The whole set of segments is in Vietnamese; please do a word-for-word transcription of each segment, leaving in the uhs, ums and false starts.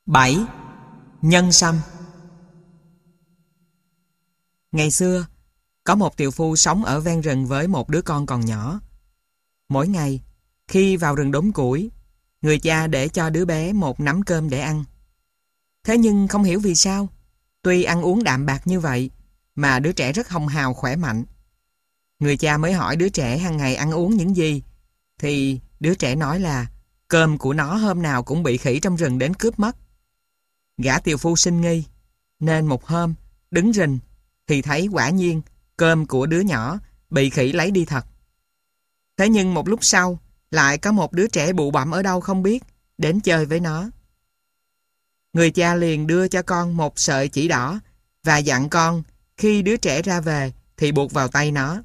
bảy. Nhân sâm. Ngày xưa, có một tiều phu sống ở ven rừng với một đứa con còn nhỏ. Mỗi ngày, khi vào rừng đốn củi, người cha để cho đứa bé một nắm cơm để ăn. Thế nhưng không hiểu vì sao, tuy ăn uống đạm bạc như vậy, mà đứa trẻ rất hồng hào khỏe mạnh. Người cha mới hỏi đứa trẻ hàng ngày ăn uống những gì, thì đứa trẻ nói là cơm của nó hôm nào cũng bị khỉ trong rừng đến cướp mất. Gã tiều phu sinh nghi, nên một hôm đứng rình thì thấy quả nhiên cơm của đứa nhỏ bị khỉ lấy đi thật. Thế nhưng một lúc sau lại có một đứa trẻ bụ bặm ở đâu không biết đến chơi với nó. Người cha liền đưa cho con một sợi chỉ đỏ và dặn con khi đứa trẻ ra về thì buộc vào tay nó.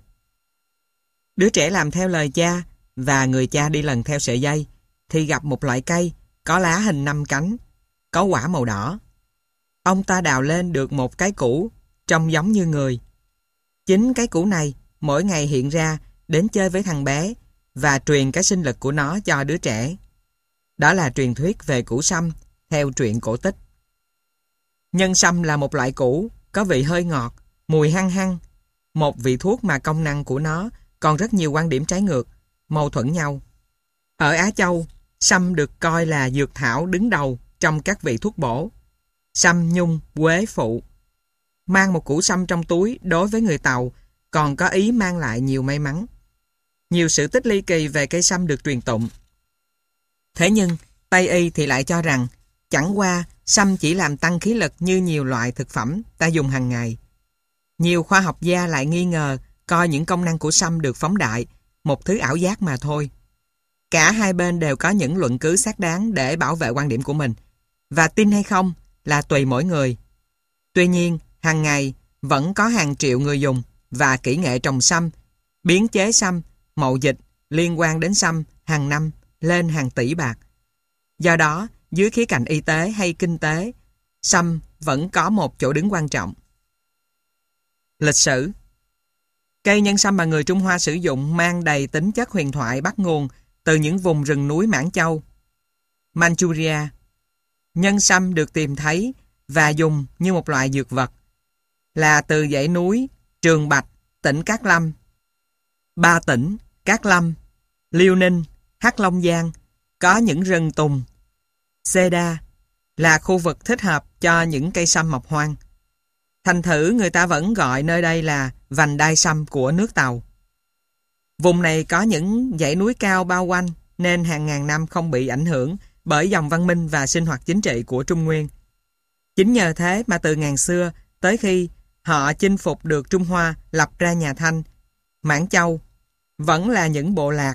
Đứa trẻ làm theo lời cha, và người cha đi lần theo sợi dây thì gặp một loại cây có lá hình năm cánh, có quả màu đỏ. Ông ta đào lên được một cái củ trông giống như người. Chính cái củ này mỗi ngày hiện ra đến chơi với thằng bé và truyền cái sinh lực của nó cho đứa trẻ. Đó là truyền thuyết về củ sâm theo truyện cổ tích. Nhân sâm là một loại củ có vị hơi ngọt, mùi hăng hăng, một vị thuốc mà công năng của nó còn rất nhiều quan điểm trái ngược, mâu thuẫn nhau. Ở Á Châu, sâm được coi là dược thảo đứng đầu trong các vị thuốc bổ. Sâm, nhung, quế phụ. Mang một củ sâm trong túi đối với người Tàu còn có ý mang lại nhiều may mắn. Nhiều sự tích ly kỳ về cây sâm được truyền tụng. Thế nhưng, Tây y thì lại cho rằng chẳng qua sâm chỉ làm tăng khí lực như nhiều loại thực phẩm ta dùng hàng ngày. Nhiều khoa học gia lại nghi ngờ coi những công năng của sâm được phóng đại, một thứ ảo giác mà thôi. Cả hai bên đều có những luận cứ xác đáng để bảo vệ quan điểm của mình, và tin hay không là tùy mỗi người. Tuy nhiên, hàng ngày vẫn có hàng triệu người dùng và kỹ nghệ trồng sâm, biến chế sâm, mậu dịch liên quan đến sâm hàng năm lên hàng tỷ bạc. Do đó, dưới khía cạnh y tế hay kinh tế, sâm vẫn có một chỗ đứng quan trọng. Lịch sử. Cây nhân sâm mà người Trung Hoa sử dụng mang đầy tính chất huyền thoại bắt nguồn từ những vùng rừng núi Mãn Châu, Manchuria. Nhân sâm được tìm thấy và dùng như một loại dược vật là từ dãy núi Trường Bạch, tỉnh Cát Lâm, ba tỉnh Cát Lâm, Liêu Ninh, Hắc Long Giang có những rừng tùng, Seda là khu vực thích hợp cho những cây sâm mọc hoang. Thành thử người ta vẫn gọi nơi đây là vành đai sâm của nước Tàu. Vùng này có những dãy núi cao bao quanh nên hàng ngàn năm không bị ảnh hưởng bởi dòng văn minh và sinh hoạt chính trị của Trung Nguyên. Chính nhờ thế mà từ ngàn xưa tới khi họ chinh phục được Trung Hoa, lập ra nhà Thanh, Mãn Châu vẫn là những bộ lạc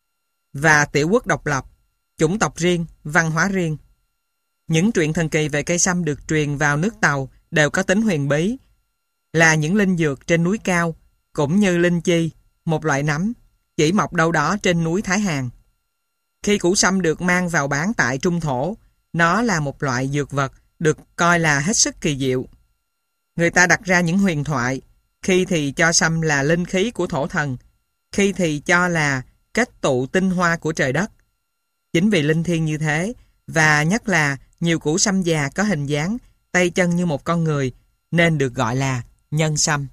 và tiểu quốc độc lập, chủng tộc riêng, văn hóa riêng. Những truyện thần kỳ về cây sâm được truyền vào nước Tàu đều có tính huyền bí, là những linh dược trên núi cao, cũng như linh chi, một loại nấm, chỉ mọc đâu đó trên núi Thái Hàn. Khi củ sâm được mang vào bán tại Trung Thổ, nó là một loại dược vật được coi là hết sức kỳ diệu. Người ta đặt ra những huyền thoại, khi thì cho sâm là linh khí của thổ thần, khi thì cho là kết tụ tinh hoa của trời đất. Chính vì linh thiêng như thế, và nhất là nhiều củ sâm già có hình dáng tay chân như một con người, nên được gọi là nhân sâm.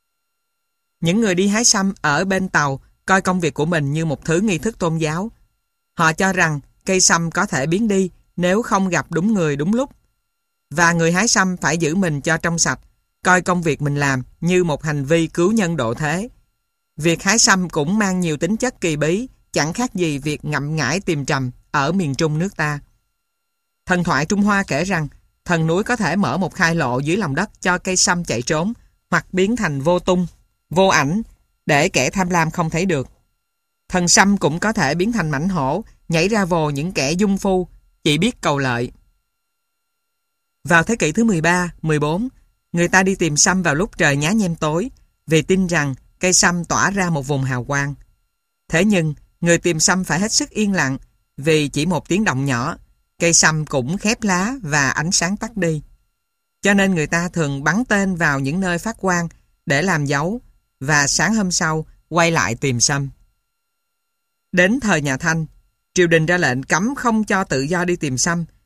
Những người đi hái sâm ở bên Tàu coi công việc của mình như một thứ nghi thức tôn giáo. Họ cho rằng cây sâm có thể biến đi nếu không gặp đúng người đúng lúc. Và người hái sâm phải giữ mình cho trong sạch, coi công việc mình làm như một hành vi cứu nhân độ thế. Việc hái sâm cũng mang nhiều tính chất kỳ bí, chẳng khác gì việc ngậm ngải tìm trầm ở miền Trung nước ta. Thần thoại Trung Hoa kể rằng thần núi có thể mở một khai lộ dưới lòng đất cho cây sâm chạy trốn hoặc biến thành vô tung, vô ảnh để kẻ tham lam không thấy được. Thần sâm cũng có thể biến thành mãnh hổ, nhảy ra vồ những kẻ dung phu, chỉ biết cầu lợi. Vào thế kỷ thứ mười ba, mười bốn, người ta đi tìm sâm vào lúc trời nhá nhem tối vì tin rằng cây sâm tỏa ra một vùng hào quang. Thế nhưng, người tìm sâm phải hết sức yên lặng vì chỉ một tiếng động nhỏ, cây sâm cũng khép lá và ánh sáng tắt đi. Cho nên người ta thường bắn tên vào những nơi phát quang để làm dấu và sáng hôm sau quay lại tìm sâm. Đến thời nhà Thanh, triều đình ra lệnh cấm không cho tự do đi tìm sâm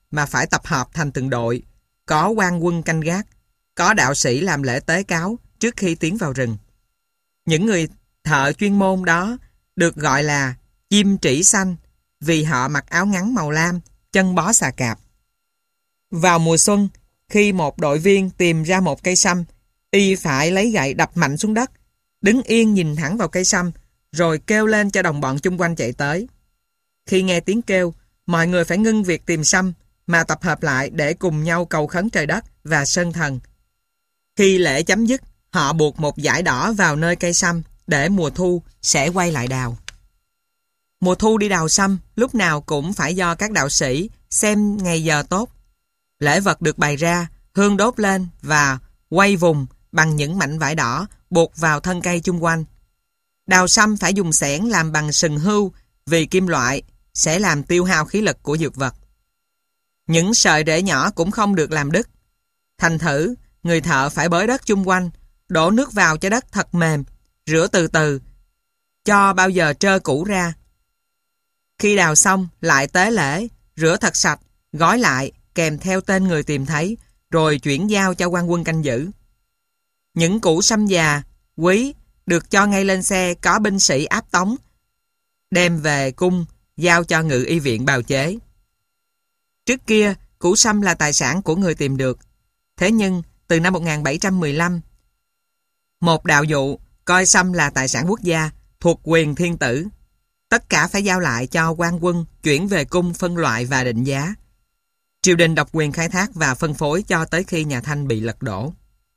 mà phải tập hợp thành từng đội, có quan quân canh gác, có đạo sĩ làm lễ tế cáo trước khi tiến vào rừng. Những người thợ chuyên môn đó được gọi là chim trĩ xanh vì họ mặc áo ngắn màu lam, chân bó xà cạp. Vào mùa xuân, khi một đội viên tìm ra một cây săm, y phải lấy gậy đập mạnh xuống đất, đứng yên nhìn thẳng vào cây săm, rồi kêu lên cho đồng bọn chung quanh chạy tới. Khi nghe tiếng kêu, mọi người phải ngưng việc tìm săm mà tập hợp lại để cùng nhau cầu khấn trời đất và sơn thần. Khi lễ chấm dứt, họ buộc một dải đỏ vào nơi cây săm để mùa thu sẽ quay lại đào. Mùa thu đi đào săm lúc nào cũng phải do các đạo sĩ xem ngày giờ tốt. Lễ vật được bày ra, hương đốt lên và quay vùng bằng những mảnh vải đỏ buộc vào thân cây chung quanh. Đào săm phải dùng xẻng làm bằng sừng hươu vì kim loại sẽ làm tiêu hao khí lực của dược vật. Những sợi rễ nhỏ cũng không được làm đứt. Thành thử, người thợ phải bới đất chung quanh, đổ nước vào cho đất thật mềm, rửa từ từ, cho bao giờ trơ cũ ra. Khi đào xong, lại tế lễ, rửa thật sạch, gói lại, kèm theo tên người tìm thấy, rồi chuyển giao cho quan quân canh giữ. Những củ săm già, quý, được cho ngay lên xe có binh sĩ áp tống, đem về cung, giao cho ngự y viện bào chế. Trước kia, củ săm là tài sản của người tìm được. Thế nhưng, từ năm một nghìn bảy trăm mười lăm, một đạo dụ coi săm là tài sản quốc gia, thuộc quyền thiên tử. Tất cả phải giao lại cho quan quân, chuyển về cung phân loại và định giá. Triều đình độc quyền khai thác và phân phối cho tới khi nhà Thanh bị lật đổ.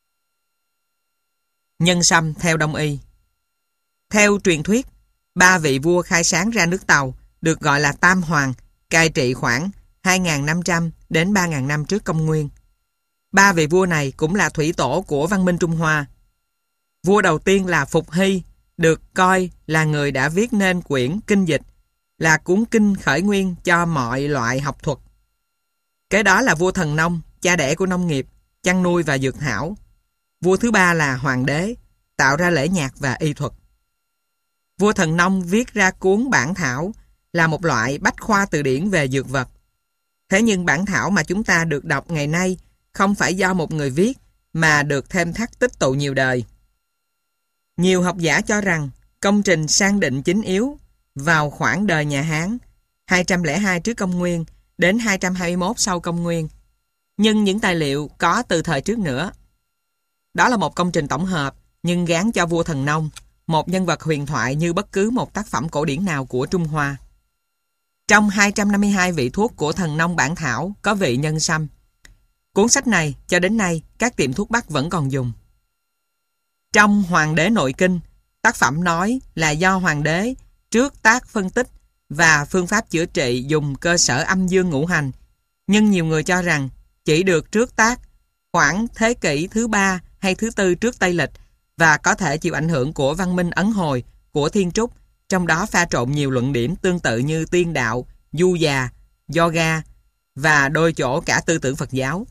Nhân săm theo Đông y. Theo truyền thuyết, ba vị vua khai sáng ra nước Tàu được gọi là Tam Hoàng, cai trị khoảng hai nghìn năm trăm đến ba nghìn năm trước công nguyên. Ba vị vua này cũng là thủy tổ của văn minh Trung Hoa. Vua đầu tiên là Phục Hy, được coi là người đã viết nên quyển kinh dịch, là cuốn kinh khởi nguyên cho mọi loại học thuật. Kế đó là vua Thần Nông, cha đẻ của nông nghiệp, chăn nuôi và dược thảo. Vua thứ ba là Hoàng đế, tạo ra lễ nhạc và y thuật. Vua Thần Nông viết ra cuốn bản thảo, là một loại bách khoa từ điển về dược vật. Thế nhưng bản thảo mà chúng ta được đọc ngày nay không phải do một người viết, mà được thêm thắt tích tụ nhiều đời. Nhiều học giả cho rằng công trình sang định chính yếu vào khoảng đời nhà Hán hai trăm lẻ hai trước công nguyên đến hai trăm hai mươi mốt sau công nguyên. Nhưng những tài liệu có từ thời trước nữa. Đó là một công trình tổng hợp nhưng gán cho vua Thần Nông, một nhân vật huyền thoại như bất cứ một tác phẩm cổ điển nào của Trung Hoa. Trong hai trăm năm mươi hai vị thuốc của Thần Nông bản thảo có vị nhân sâm. Cuốn sách này cho đến nay các tiệm thuốc Bắc vẫn còn dùng. Trong Hoàng đế nội kinh, tác phẩm nói là do Hoàng đế trước tác phân tích và phương pháp chữa trị dùng cơ sở âm dương ngũ hành, nhưng nhiều người cho rằng chỉ được trước tác khoảng thế kỷ thứ ba hay thứ tư trước Tây Lịch và có thể chịu ảnh hưởng của văn minh Ấn Hồi, của Thiên Trúc, trong đó pha trộn nhiều luận điểm tương tự như tiên đạo, du già, yoga và đôi chỗ cả tư tưởng Phật giáo.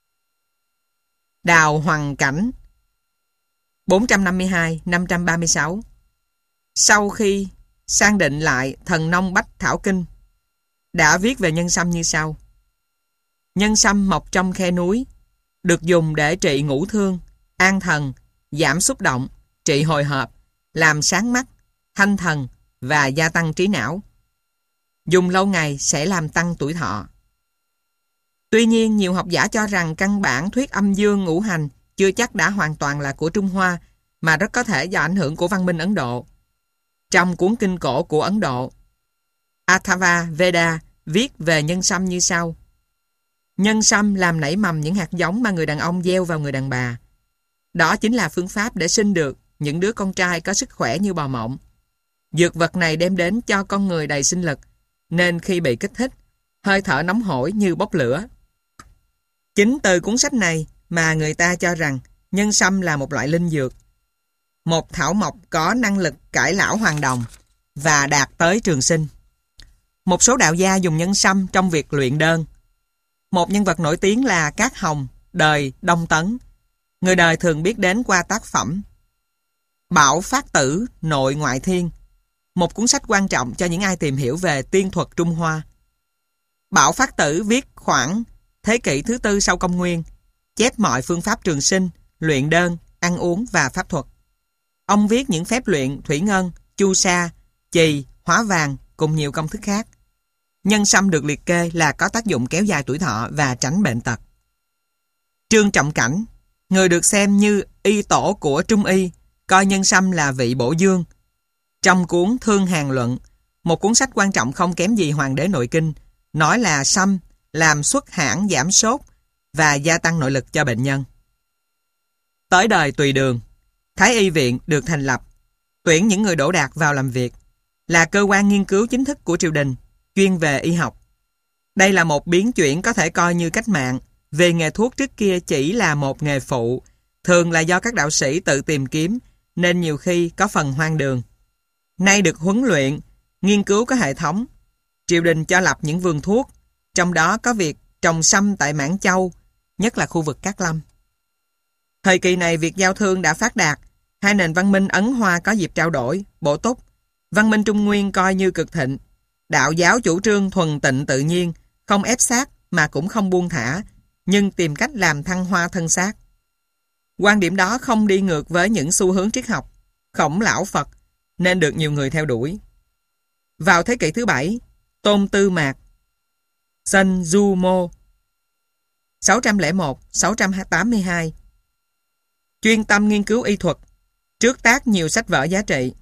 Đào Hoàng Cảnh bốn trăm năm mươi hai đến năm trăm ba mươi sáu. Sau khi sang định lại Thần Nông Bách Thảo Kinh, đã viết về nhân sâm như sau. Nhân sâm mọc trong khe núi, được dùng để trị ngũ thương, an thần, giảm xúc động, trị hồi hộp, làm sáng mắt, thanh thần và gia tăng trí não. Dùng lâu ngày sẽ làm tăng tuổi thọ. Tuy nhiên, nhiều học giả cho rằng căn bản thuyết âm dương ngũ hành chưa chắc đã hoàn toàn là của Trung Hoa, mà rất có thể do ảnh hưởng của văn minh Ấn Độ. Trong cuốn kinh cổ của Ấn Độ, Atharva Veda viết về nhân sâm như sau. Nhân sâm làm nảy mầm những hạt giống mà người đàn ông gieo vào người đàn bà. Đó chính là phương pháp để sinh được những đứa con trai có sức khỏe như bò mộng. Dược vật này đem đến cho con người đầy sinh lực, nên khi bị kích thích, hơi thở nóng hổi như bốc lửa. Chính từ cuốn sách này mà người ta cho rằng nhân sâm là một loại linh dược, một thảo mộc có năng lực cải lão hoàn đồng và đạt tới trường sinh. Một số đạo gia dùng nhân sâm trong việc luyện đơn. Một nhân vật nổi tiếng là Cát Hồng, đời Đông Tấn. Người đời thường biết đến qua tác phẩm Bảo Phát Tử Nội Ngoại Thiên, một cuốn sách quan trọng cho những ai tìm hiểu về tiên thuật Trung Hoa. Bảo Phát Tử viết khoảng thế kỷ thứ tư sau công nguyên, chép mọi phương pháp trường sinh, luyện đơn, ăn uống và pháp thuật. Ông viết những phép luyện thủy ngân, chu sa, chì, hóa vàng cùng nhiều công thức khác. Nhân sâm được liệt kê là có tác dụng kéo dài tuổi thọ và tránh bệnh tật. Trương Trọng Cảnh, người được xem như y tổ của Trung Y, coi nhân sâm là vị bổ dương. Trong cuốn Thương Hàn Luận, một cuốn sách quan trọng không kém gì Hoàng đế Nội Kinh, nói là sâm làm xuất hãn giảm sốt và gia tăng nội lực cho bệnh nhân. Tới đời Tùy Đường, Thái Y Viện được thành lập, tuyển những người đỗ đạt vào làm việc, là cơ quan nghiên cứu chính thức của triều đình, chuyên về y học. Đây là một biến chuyển có thể coi như cách mạng, về nghề thuốc trước kia chỉ là một nghề phụ, thường là do các đạo sĩ tự tìm kiếm, nên nhiều khi có phần hoang đường. Nay được huấn luyện, nghiên cứu có hệ thống, triều đình cho lập những vườn thuốc, trong đó có việc trồng sâm tại Mãn Châu, nhất là khu vực Cát Lâm. Thời kỳ này việc giao thương đã phát đạt, hai nền văn minh Ấn Hoa có dịp trao đổi, bổ túc. Văn minh Trung Nguyên coi như cực thịnh. Đạo giáo chủ trương thuần tịnh tự nhiên, không ép sát mà cũng không buông thả, nhưng tìm cách làm thăng hoa thân xác. Quan điểm đó không đi ngược với những xu hướng triết học, khổng lão Phật, nên được nhiều người theo đuổi. Vào thế kỷ thứ bảy, Tôn Tư Mạc, Sun Du Mo, sáu trăm lẻ một đến sáu trăm tám mươi hai, chuyên tâm nghiên cứu y thuật, trước tác nhiều sách vở giá trị.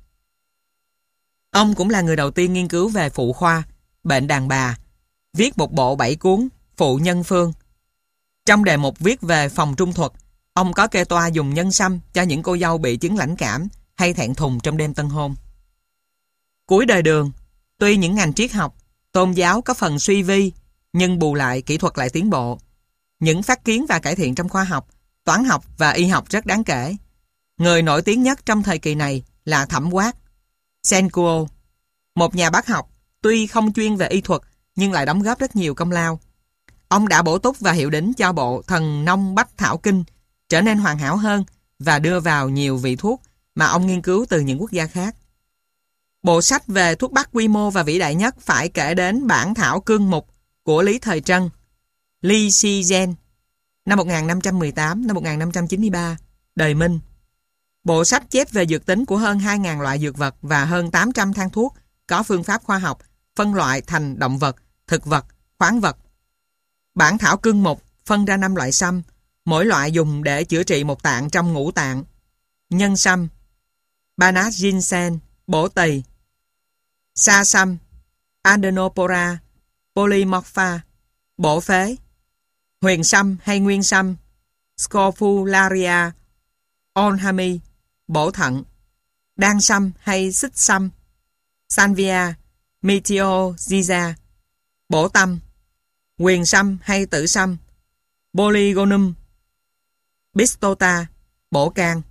Ông cũng là người đầu tiên nghiên cứu về phụ khoa, bệnh đàn bà, viết một bộ bảy cuốn Phụ Nhân Phương. Trong đề mục viết về phòng trung thuật, ông có kê toa dùng nhân sâm cho những cô dâu bị chứng lãnh cảm hay thẹn thùng trong đêm tân hôn. Cuối đời Đường, tuy những ngành triết học, tôn giáo có phần suy vi, nhưng bù lại kỹ thuật lại tiến bộ. Những phát kiến và cải thiện trong khoa học, toán học và y học rất đáng kể. Người nổi tiếng nhất trong thời kỳ này là Thẩm Quát, Senkuo, một nhà bác học, tuy không chuyên về y thuật nhưng lại đóng góp rất nhiều công lao. Ông đã bổ túc và hiệu đính cho bộ Thần Nông Bách Thảo Kinh trở nên hoàn hảo hơn và đưa vào nhiều vị thuốc mà ông nghiên cứu từ những quốc gia khác. Bộ sách về thuốc bắc quy mô và vĩ đại nhất phải kể đến Bản Thảo Cương Mục của Lý Thời Trân, Li Si Gen, năm một nghìn năm trăm mười tám đến một nghìn năm trăm chín mươi ba, đời Minh. Bộ sách chép về dược tính của hơn hai nghìn loại dược vật và hơn tám trăm thang thuốc có phương pháp khoa học, phân loại thành động vật, thực vật, khoáng vật. Bản Thảo Cương Mục phân ra năm loại sâm, mỗi loại dùng để chữa trị một tạng trong ngũ tạng. Nhân sâm, Banach ginseng, bổ tỳ. Sa sâm, Adenopora polymorpha, bổ phế. Huyền sâm hay nguyên sâm, Scrofularia onhami, bổ thận. Đan sâm hay xích sâm, Salvia meteorrhiza, bổ tâm. Quyền sâm hay tử sâm, Polygonum pistota, bổ can.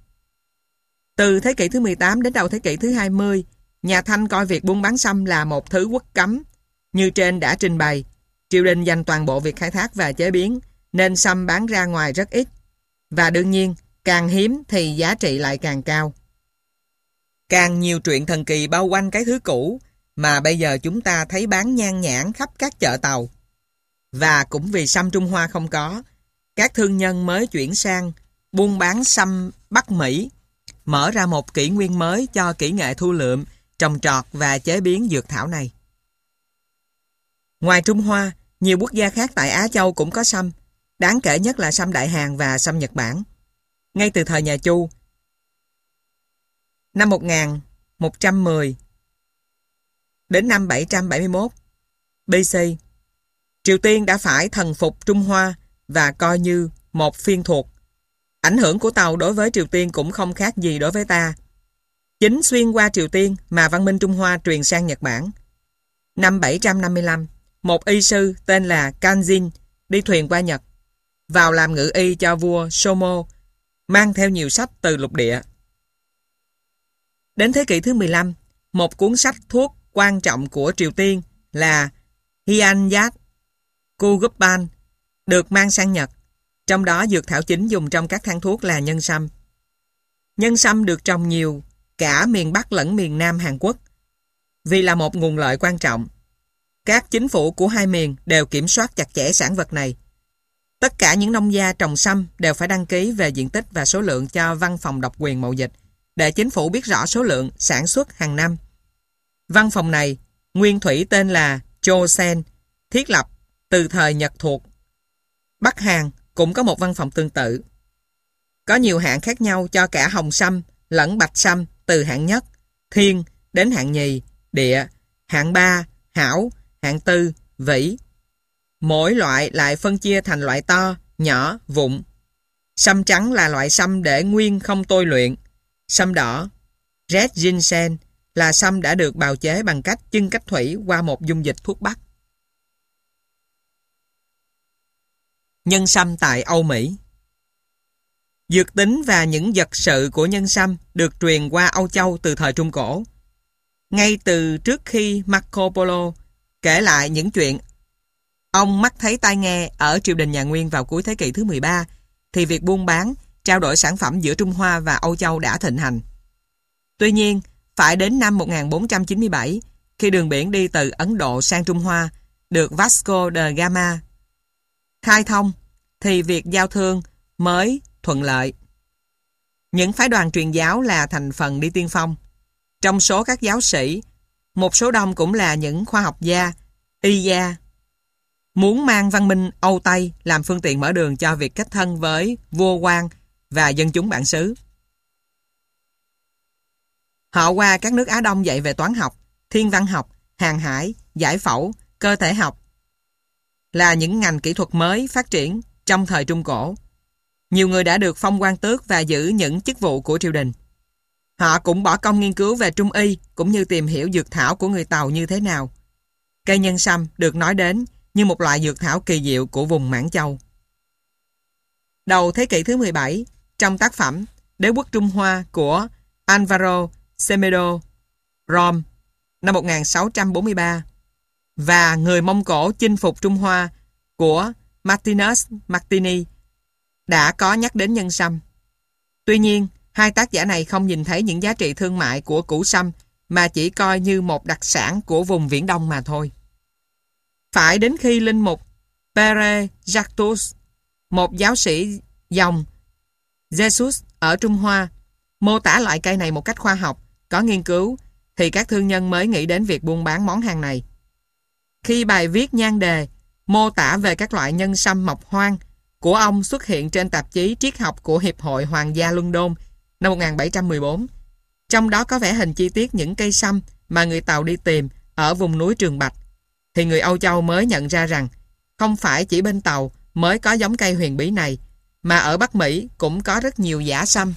Từ thế kỷ thứ mười tám đến đầu thế kỷ thứ hai mươi, nhà Thanh coi việc buôn bán sâm là một thứ quốc cấm. Như trên đã trình bày, triều đình dành toàn bộ việc khai thác và chế biến, nên sâm bán ra ngoài rất ít. Và đương nhiên, càng hiếm thì giá trị lại càng cao. Càng nhiều truyện thần kỳ bao quanh cái thứ cũ mà bây giờ chúng ta thấy bán nhan nhản khắp các chợ tàu. Và cũng vì sâm Trung Hoa không có, các thương nhân mới chuyển sang buôn bán sâm Bắc Mỹ, mở ra một kỷ nguyên mới cho kỹ nghệ thu lượm, trồng trọt và chế biến dược thảo này. Ngoài Trung Hoa, nhiều quốc gia khác tại Á Châu cũng có sâm, đáng kể nhất là sâm Đại Hàn và sâm Nhật Bản. Ngay từ thời nhà Chu, năm một nghìn một trăm mười đến năm bảy trăm bảy mươi mốt bê xê, Triều Tiên đã phải thần phục Trung Hoa và coi như một phiên thuộc. Ảnh hưởng của Tàu đối với Triều Tiên cũng không khác gì đối với ta. Chính xuyên qua Triều Tiên mà văn minh Trung Hoa truyền sang Nhật Bản. Năm bảy trăm năm mươi lăm, một y sư tên là Kanjin đi thuyền qua Nhật, vào làm ngự y cho vua Shomo, mang theo nhiều sách từ lục địa. Đến thế kỷ thứ mười lăm, một cuốn sách thuốc quan trọng của Triều Tiên là Hyanyat Kuguppan được mang sang Nhật, trong đó dược thảo chính dùng trong các thang thuốc là nhân sâm. Nhân sâm được trồng nhiều cả miền Bắc lẫn miền Nam Hàn Quốc vì là một nguồn lợi quan trọng. Các chính phủ của hai miền đều kiểm soát chặt chẽ sản vật này. Tất cả những nông gia trồng sâm đều phải đăng ký về diện tích và số lượng cho văn phòng độc quyền mậu dịch, để chính phủ biết rõ số lượng sản xuất hàng năm. Văn phòng này nguyên thủy tên là Chosen, thiết lập từ thời Nhật thuộc. Bắc Hàn cũng có một văn phòng tương tự. Có nhiều hạng khác nhau cho cả hồng sâm lẫn bạch sâm, từ hạng nhất, thiên đến hạng nhì, địa, hạng ba, hảo, hạng tư, vĩ. Mỗi loại lại phân chia thành loại to, nhỏ, vụn. Sâm trắng là loại sâm để nguyên không tôi luyện. Sâm đỏ, Red Ginseng, là sâm đã được bào chế bằng cách chưng cách thủy qua một dung dịch thuốc bắc. Nhân sâm tại Âu Mỹ. Dược tính và những vật sự của nhân sâm được truyền qua Âu Châu từ thời Trung Cổ. Ngay từ trước khi Marco Polo kể lại những chuyện ông mắt thấy tai nghe ở triều đình nhà Nguyên vào cuối thế kỷ thứ mười ba, thì việc buôn bán, trao đổi sản phẩm giữa Trung Hoa và Âu Châu đã thịnh hành. Tuy nhiên, phải đến năm một nghìn bốn trăm chín mươi bảy, khi đường biển đi từ Ấn Độ sang Trung Hoa được Vasco da Gama khai thông, thì việc giao thương mới thuận lợi. Những phái đoàn truyền giáo là thành phần đi tiên phong. Trong số các giáo sĩ, một số đông cũng là những khoa học gia, y gia, muốn mang văn minh Âu Tây làm phương tiện mở đường cho việc kết thân với vua quan và dân chúng bản xứ. Họ qua các nước Á Đông dạy về toán học, thiên văn học, hàng hải, giải phẫu, cơ thể học, là những ngành kỹ thuật mới phát triển trong thời Trung Cổ. Nhiều người đã được phong quan tước và giữ những chức vụ của triều đình. Họ cũng bỏ công nghiên cứu về Trung y, cũng như tìm hiểu dược thảo của người Tàu như thế nào. Cây nhân sâm được nói đến như một loại dược thảo kỳ diệu của vùng Mãn Châu. Đầu thế kỷ thứ mười bảy, trong tác phẩm Đế quốc Trung Hoa của Alvaro Semedo, Rome, năm một nghìn sáu trăm bốn mươi ba, và Người Mông Cổ chinh phục Trung Hoa của Martinus Martini, đã có nhắc đến nhân sâm. Tuy nhiên, hai tác giả này không nhìn thấy những giá trị thương mại của củ sâm, mà chỉ coi như một đặc sản của vùng Viễn Đông mà thôi. Phải đến khi linh mục Pere Jactus, một giáo sĩ dòng Jesus ở Trung Hoa, mô tả loại cây này một cách khoa học, có nghiên cứu, thì các thương nhân mới nghĩ đến việc buôn bán món hàng này. Khi bài viết nhan đề mô tả về các loại nhân sâm mọc hoang của ông xuất hiện trên tạp chí Triết học của Hiệp hội Hoàng gia London năm một nghìn bảy trăm mười bốn, trong đó có vẽ hình chi tiết những cây sâm mà người Tàu đi tìm ở vùng núi Trường Bạch, thì người Âu Châu mới nhận ra rằng không phải chỉ bên Tàu mới có giống cây huyền bí này, mà ở Bắc Mỹ cũng có rất nhiều giả sâm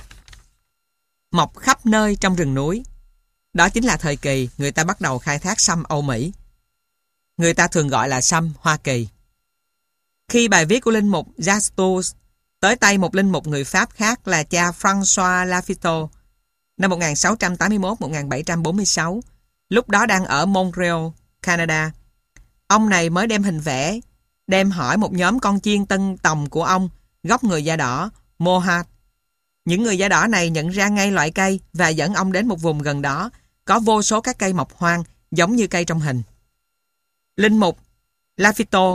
mọc khắp nơi trong rừng núi. Đó chính là thời kỳ người ta bắt đầu khai thác sâm Âu Mỹ. Người ta thường gọi là sâm Hoa Kỳ. Khi bài viết của linh mục Justus tới tay một linh mục người Pháp khác là cha François Lafitau năm một nghìn sáu trăm tám mươi mốt đến một nghìn bảy trăm bốn mươi sáu, lúc đó đang ở Montreal, Canada, ông này mới đem hình vẽ, đem hỏi một nhóm con chiên tân tòng của ông, gốc người da đỏ, Mohawk. Những người da đỏ này nhận ra ngay loại cây và dẫn ông đến một vùng gần đó, có vô số các cây mọc hoang giống như cây trong hình. Linh mục Lafitau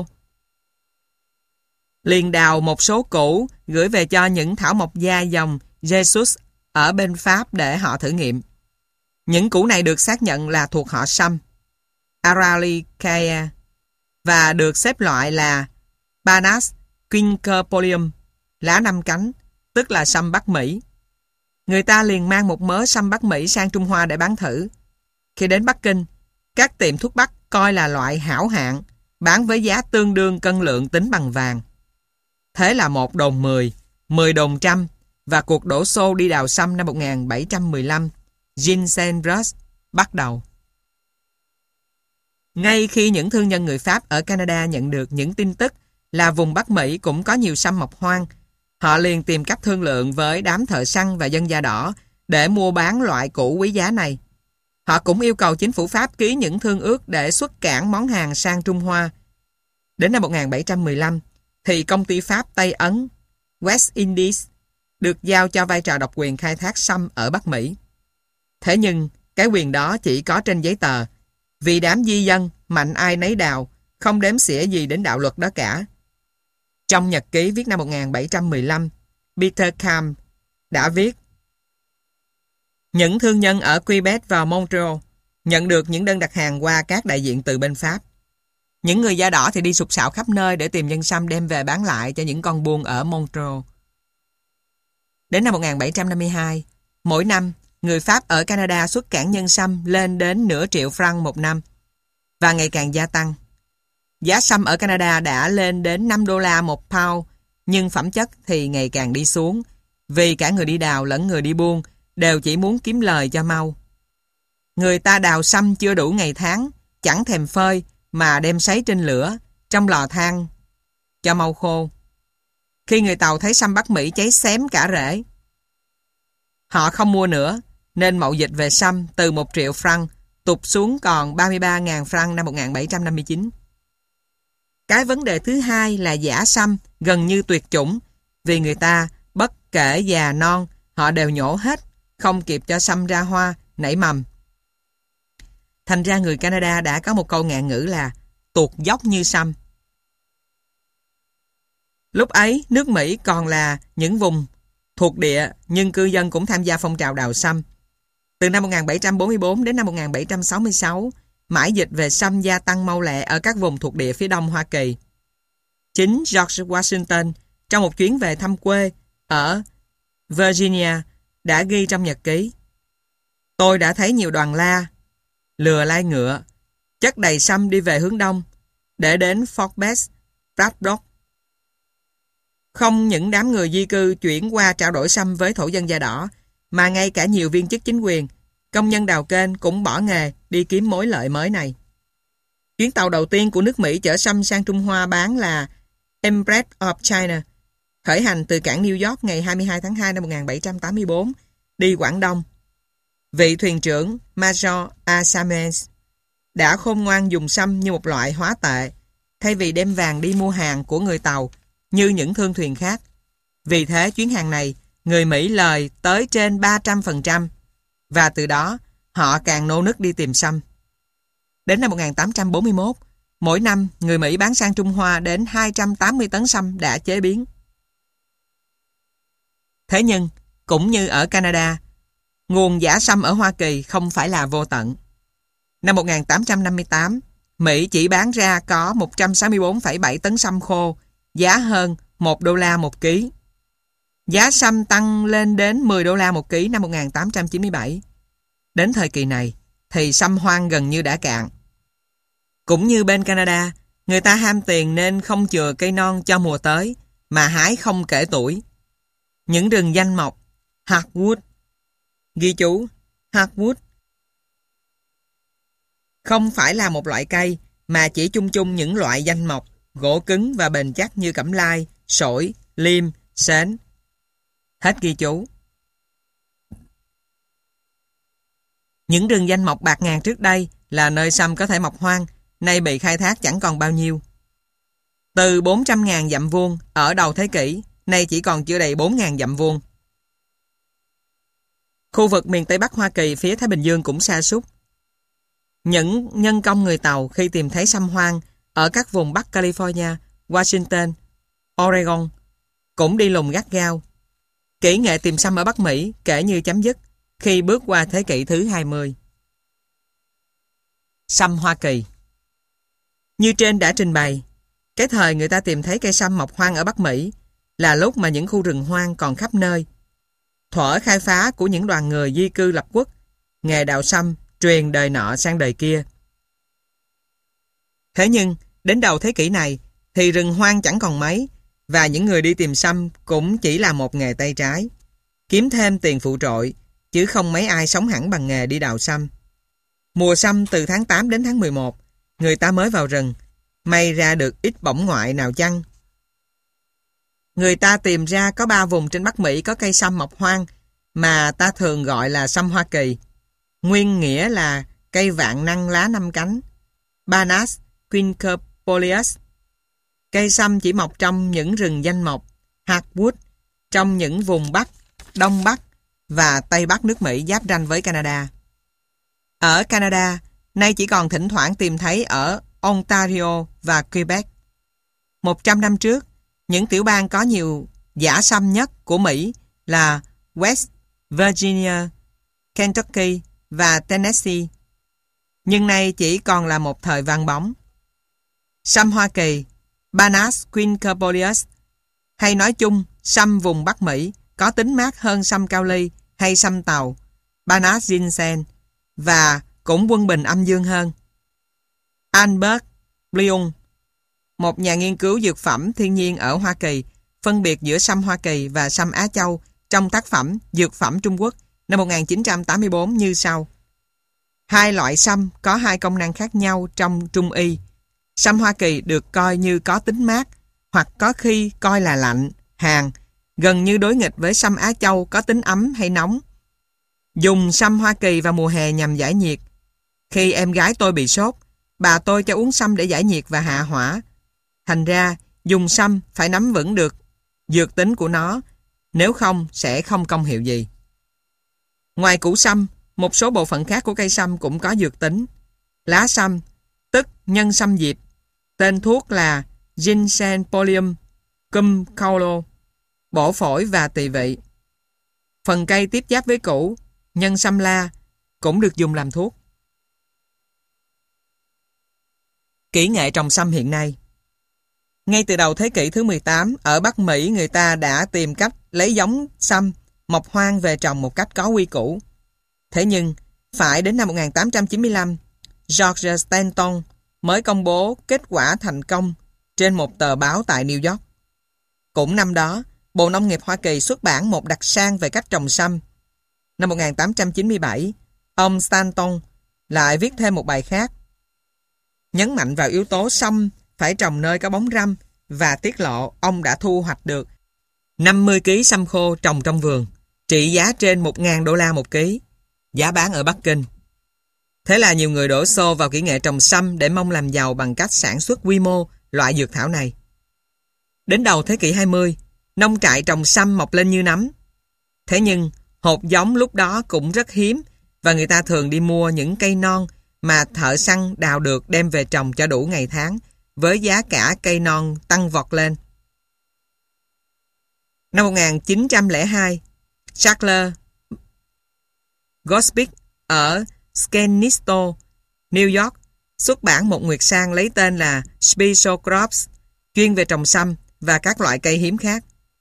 liền đào một số củ gửi về cho những thảo mộc gia dòng Jesus ở bên Pháp để họ thử nghiệm. Những củ này được xác nhận là thuộc họ sâm Araucaria và được xếp loại là Panas quinquepolium, lá năm cánh, tức là sâm Bắc Mỹ. Người ta liền mang một mớ sâm Bắc Mỹ sang Trung Hoa để bán thử. Khi đến Bắc Kinh, các tiệm thuốc Bắc coi là loại hảo hạng, bán với giá tương đương cân lượng tính bằng vàng. Thế là một đồng mười, mười đồng trăm, và cuộc đổ xô đi đào sâm năm một nghìn bảy trăm mười lăm, Ginsenbrust, bắt đầu. Ngay khi những thương nhân người Pháp ở Canada nhận được những tin tức là vùng Bắc Mỹ cũng có nhiều sâm mọc hoang, họ liền tìm cách thương lượng với đám thợ săn và dân da đỏ để mua bán loại củ quý giá này. Họ cũng yêu cầu chính phủ Pháp ký những thương ước để xuất cảng món hàng sang Trung Hoa. Đến năm một nghìn bảy trăm mười lăm, thì công ty Pháp Tây Ấn, West Indies, được giao cho vai trò độc quyền khai thác sâm ở Bắc Mỹ. Thế nhưng, cái quyền đó chỉ có trên giấy tờ, Vì đám di dân, mạnh ai nấy đào, không đếm xỉa gì đến đạo luật đó cả. Trong nhật ký viết năm một nghìn bảy trăm mười lăm, Peter Camp đã viết: những thương nhân ở Quebec và Montreal nhận được những đơn đặt hàng qua các đại diện từ bên Pháp. Những người da đỏ thì đi sục sạo khắp nơi để tìm nhân sâm đem về bán lại cho những con buôn ở Montreal. Đến năm một nghìn bảy trăm năm mươi hai, mỗi năm, người Pháp ở Canada xuất cảng nhân sâm lên đến nửa triệu franc một năm và ngày càng gia tăng. Giá sâm ở Canada đã lên đến năm đô la một pound, nhưng phẩm chất thì ngày càng đi xuống vì cả người đi đào lẫn người đi buôn đều chỉ muốn kiếm lời cho mau. Người ta đào sâm chưa đủ ngày tháng, chẳng thèm phơi mà đem sấy trên lửa, trong lò than cho mau khô. Khi người Tàu thấy sâm Bắc Mỹ cháy xém cả rễ, họ không mua nữa, nên mậu dịch về sâm từ một triệu franc tụt xuống còn ba mươi ba nghìn franc năm một nghìn bảy trăm năm mươi chín. Cái vấn đề thứ hai là giả sâm gần như tuyệt chủng, vì người ta bất kể già non, họ đều nhổ hết, không kịp cho sâm ra hoa, nảy mầm. Thành ra người Canada đã có một câu ngạn ngữ là tuột dốc như sâm. Lúc ấy, nước Mỹ còn là những vùng thuộc địa, nhưng cư dân cũng tham gia phong trào đào sâm. Từ năm một nghìn bảy trăm bốn mươi tư đến năm một nghìn bảy trăm sáu mươi sáu, mãi dịch về sâm gia tăng mau lẹ ở các vùng thuộc địa phía đông Hoa Kỳ. Chính George Washington, trong một chuyến về thăm quê ở Virginia, đã ghi trong nhật ký: tôi đã thấy nhiều đoàn la, lừa lai ngựa, chất đầy sâm đi về hướng đông, để đến Fort Bess, Braddock. Không những đám người di cư chuyển qua trao đổi sâm với thổ dân da đỏ, mà ngay cả nhiều viên chức chính quyền, công nhân đào kênh cũng bỏ nghề đi kiếm mối lợi mới này. Chuyến tàu đầu tiên của nước Mỹ chở sâm sang Trung Hoa bán là Empress of China, khởi hành từ cảng New York ngày hai mươi hai tháng hai năm một nghìn bảy trăm tám mươi tư, đi Quảng Đông. Vị thuyền trưởng Major A. Samuels đã khôn ngoan dùng sâm như một loại hóa tệ, thay vì đem vàng đi mua hàng của người Tàu như những thương thuyền khác. Vì thế chuyến hàng này, người Mỹ lời tới trên ba trăm phần trăm, và từ đó họ càng nô nức đi tìm sâm. Đến năm một nghìn tám trăm bốn mươi mốt, mỗi năm người Mỹ bán sang Trung Hoa đến hai trăm tám mươi tấn sâm đã chế biến. Thế nhưng, cũng như ở Canada, nguồn giả sâm ở Hoa Kỳ không phải là vô tận. Năm một nghìn tám trăm năm mươi tám, Mỹ chỉ bán ra có một trăm sáu mươi tư phẩy bảy tấn sâm khô, giá hơn một đô la một ký. Giá sâm tăng lên đến mười đô la một ký năm một nghìn tám trăm chín mươi bảy. Đến thời kỳ này, thì sâm hoang gần như đã cạn. Cũng như bên Canada, người ta ham tiền nên không chừa cây non cho mùa tới, mà hái không kể tuổi. Những rừng danh mộc, hardwood, ghi chú, hardwood, không phải là một loại cây, mà chỉ chung chung những loại danh mộc, gỗ cứng và bền chắc như cẩm lai, sỏi, liêm, sến. Hết ghi chú. Những rừng danh mộc bạt ngàn trước đây là nơi sâm có thể mọc hoang, nay bị khai thác chẳng còn bao nhiêu. Từ bốn trăm nghìn dặm vuông ở đầu thế kỷ, nay chỉ còn chưa đầy bốn nghìn dặm vuông. Khu vực miền Tây Bắc Hoa Kỳ phía Thái Bình Dương cũng sa sút. Những nhân công người Tàu khi tìm thấy sâm hoang ở các vùng Bắc California, Washington, Oregon cũng đi lùng gắt gao. Kỹ nghệ tìm sâm ở Bắc Mỹ kể như chấm dứt khi bước qua thế kỷ thứ hai mươi. Sâm Hoa Kỳ. Như trên đã trình bày, cái thời người ta tìm thấy cây sâm mọc hoang ở Bắc Mỹ là lúc mà những khu rừng hoang còn khắp nơi. Thuở khai phá của những đoàn người di cư lập quốc, nghề đào sâm truyền đời nọ sang đời kia. Thế nhưng, đến đầu thế kỷ này thì rừng hoang chẳng còn mấy, và những người đi tìm sâm cũng chỉ là một nghề tay trái, kiếm thêm tiền phụ trội, chứ không mấy ai sống hẳn bằng nghề đi đào sâm. Mùa sâm từ tháng tám đến tháng mười một, người ta mới vào rừng, may ra được ít bổng ngoại nào chăng. Người ta tìm ra có ba vùng trên Bắc Mỹ có cây sâm mọc hoang mà ta thường gọi là sâm Hoa Kỳ. Nguyên nghĩa là cây vạn năng lá năm cánh, Banas quinquepolius. Cây sâm chỉ mọc trong những rừng danh mộc, hardwood, trong những vùng Bắc, Đông Bắc và Tây Bắc nước Mỹ giáp ranh với Canada. Ở Canada, nay chỉ còn thỉnh thoảng tìm thấy ở Ontario và Quebec. Một trăm năm trước, những tiểu bang có nhiều dã sâm nhất của Mỹ là West Virginia, Kentucky và Tennessee. Nhưng nay chỉ còn là một thời vang bóng. Sâm Hoa Kỳ, Banas quinquepolius, hay nói chung sâm vùng Bắc Mỹ, có tính mát hơn sâm cao ly hay sâm tàu, Banas ginseng, và cũng quân bình âm dương hơn. Albert Bloom, một nhà nghiên cứu dược phẩm thiên nhiên ở Hoa Kỳ, phân biệt giữa sâm Hoa Kỳ và sâm Á Châu trong tác phẩm Dược phẩm Trung Quốc năm một nghìn chín trăm tám mươi tư như sau. Hai loại sâm có hai công năng khác nhau trong Trung y. Sâm Hoa Kỳ được coi như có tính mát, hoặc có khi coi là lạnh, hàn, gần như đối nghịch với sâm Á Châu có tính ấm hay nóng. Dùng sâm Hoa Kỳ vào mùa hè nhằm giải nhiệt. Khi em gái tôi bị sốt, bà tôi cho uống sâm để giải nhiệt và hạ hỏa. Thành ra, dùng sâm phải nắm vững được dược tính của nó, nếu không sẽ không công hiệu gì. Ngoài củ sâm, một số bộ phận khác của cây sâm cũng có dược tính. Lá sâm, tức nhân sâm diệp, tên thuốc là Ginseng Polium cum Caulo, bổ phổi và tỳ vị. Phần cây tiếp giáp với củ, nhân sâm la, cũng được dùng làm thuốc. Kỹ nghệ trồng sâm hiện nay. Ngay từ đầu thế kỷ thứ mười tám, ở Bắc Mỹ người ta đã tìm cách lấy giống sâm mọc hoang về trồng một cách có quy củ. Thế nhưng, phải đến năm một nghìn tám trăm chín mươi lăm, George Stanton mới công bố kết quả thành công trên một tờ báo tại New York. Cũng năm đó, Bộ Nông nghiệp Hoa Kỳ xuất bản một đặc san về cách trồng sâm. Năm một nghìn tám trăm chín mươi bảy, ông Stanton lại viết thêm một bài khác, nhấn mạnh vào yếu tố sâm phải trồng nơi có bóng râm và tiết lộ ông đã thu hoạch được năm mươi ki lô gam sâm khô trồng trong vườn, trị giá trên một nghìn đô la một ký, giá bán ở Bắc Kinh. Thế là nhiều người đổ xô vào kỹ nghệ trồng sâm để mong làm giàu bằng cách sản xuất quy mô loại dược thảo này. Đến đầu thế kỷ hai mươi, nông trại trồng sâm mọc lên như nấm. Thế nhưng, hột giống lúc đó cũng rất hiếm và người ta thường đi mua những cây non mà thợ săn đào được đem về trồng cho đủ ngày tháng, với giá cả cây non tăng vọt lên. Năm một nghìn chín trăm lẻ hai, Charles Gospic ở Skenisto, New York, xuất bản một nguyệt sang lấy tên là Special Crops, chuyên về trồng sâm và các loại cây hiếm khác.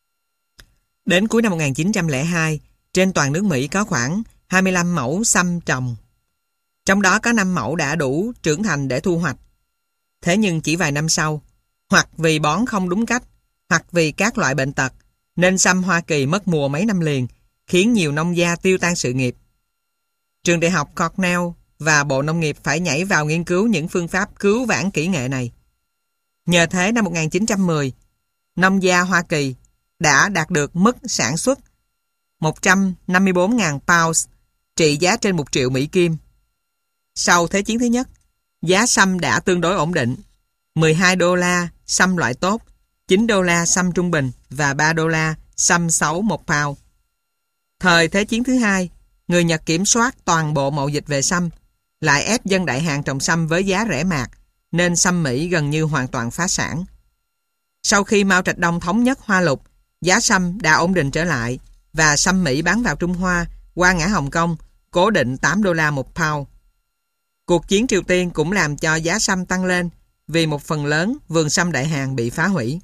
Đến cuối năm một nghìn chín trăm lẻ hai, trên toàn nước Mỹ có khoảng hai mươi lăm mẫu sâm trồng. Trong đó có năm mẫu đã đủ trưởng thành để thu hoạch. Thế nhưng chỉ vài năm sau, hoặc vì bón không đúng cách, hoặc vì các loại bệnh tật, nên sâm Hoa Kỳ mất mùa mấy năm liền, khiến nhiều nông gia tiêu tan sự nghiệp. Trường đại học Cornell và Bộ Nông nghiệp phải nhảy vào nghiên cứu những phương pháp cứu vãn kỹ nghệ này. Nhờ thế năm một nghìn chín trăm mười, nông gia Hoa Kỳ đã đạt được mức sản xuất một trăm năm mươi bốn nghìn pounds, trị giá trên một triệu Mỹ Kim. Sau Thế chiến thứ nhất, giá sâm đã tương đối ổn định, mười hai đô la sâm loại tốt, chín đô la sâm trung bình và ba đô la sâm xấu một pound. Thời Thế chiến thứ hai, người Nhật kiểm soát toàn bộ mậu dịch về sâm, lại ép dân đại hàng trồng sâm với giá rẻ mạt, nên sâm Mỹ gần như hoàn toàn phá sản. Sau khi Mao Trạch Đông thống nhất Hoa Lục, giá sâm đã ổn định trở lại và sâm Mỹ bán vào Trung Hoa qua ngã Hồng Kông cố định tám đô la một pound. Cuộc chiến Triều Tiên cũng làm cho giá sâm tăng lên vì một phần lớn vườn sâm đại hàng bị phá hủy.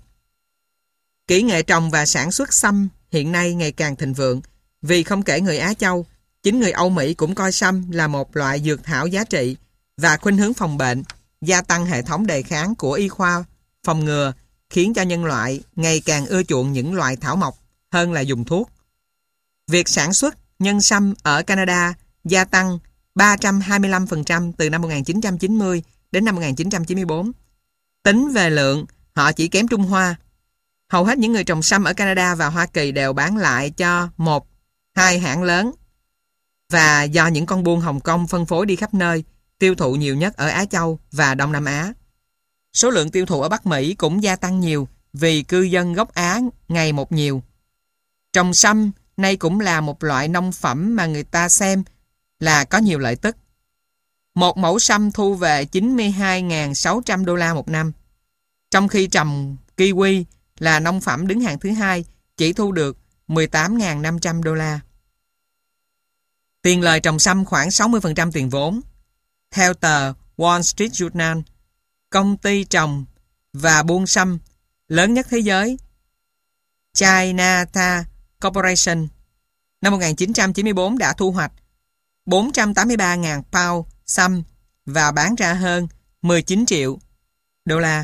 Kỹ nghệ trồng và sản xuất sâm hiện nay ngày càng thịnh vượng vì không kể người Á Châu, chính người Âu Mỹ cũng coi sâm là một loại dược thảo giá trị và khuynh hướng phòng bệnh, gia tăng hệ thống đề kháng của y khoa, phòng ngừa, khiến cho nhân loại ngày càng ưa chuộng những loại thảo mộc hơn là dùng thuốc. Việc sản xuất nhân sâm ở Canada gia tăng ba trăm hai mươi lăm phần trăm từ năm một nghìn chín trăm chín mươi đến năm một nghìn chín trăm chín mươi tư. Tính về lượng, họ chỉ kém Trung Hoa. Hầu hết những người trồng sâm ở Canada và Hoa Kỳ đều bán lại cho một, hai hãng lớn. Và do những con buôn Hồng Kông phân phối đi khắp nơi, tiêu thụ nhiều nhất ở Á Châu và Đông Nam Á. Số lượng tiêu thụ ở Bắc Mỹ cũng gia tăng nhiều vì cư dân gốc Á ngày một nhiều. Trồng sâm nay cũng là một loại nông phẩm mà người ta xem là có nhiều lợi tức. Một mẫu sâm thu về chín mươi hai nghìn sáu trăm đô la một năm. Trong khi trồng kiwi là nông phẩm đứng hàng thứ hai, chỉ thu được mười tám nghìn năm trăm đô la. Tiền lời trồng sâm khoảng sáu mươi phần trăm tiền vốn. Theo tờ Wall Street Journal, công ty trồng và buôn sâm lớn nhất thế giới, Chinata Corporation, năm một nghìn chín trăm chín mươi tư đã thu hoạch bốn trăm tám mươi ba nghìn pound sâm và bán ra hơn mười chín triệu đô la.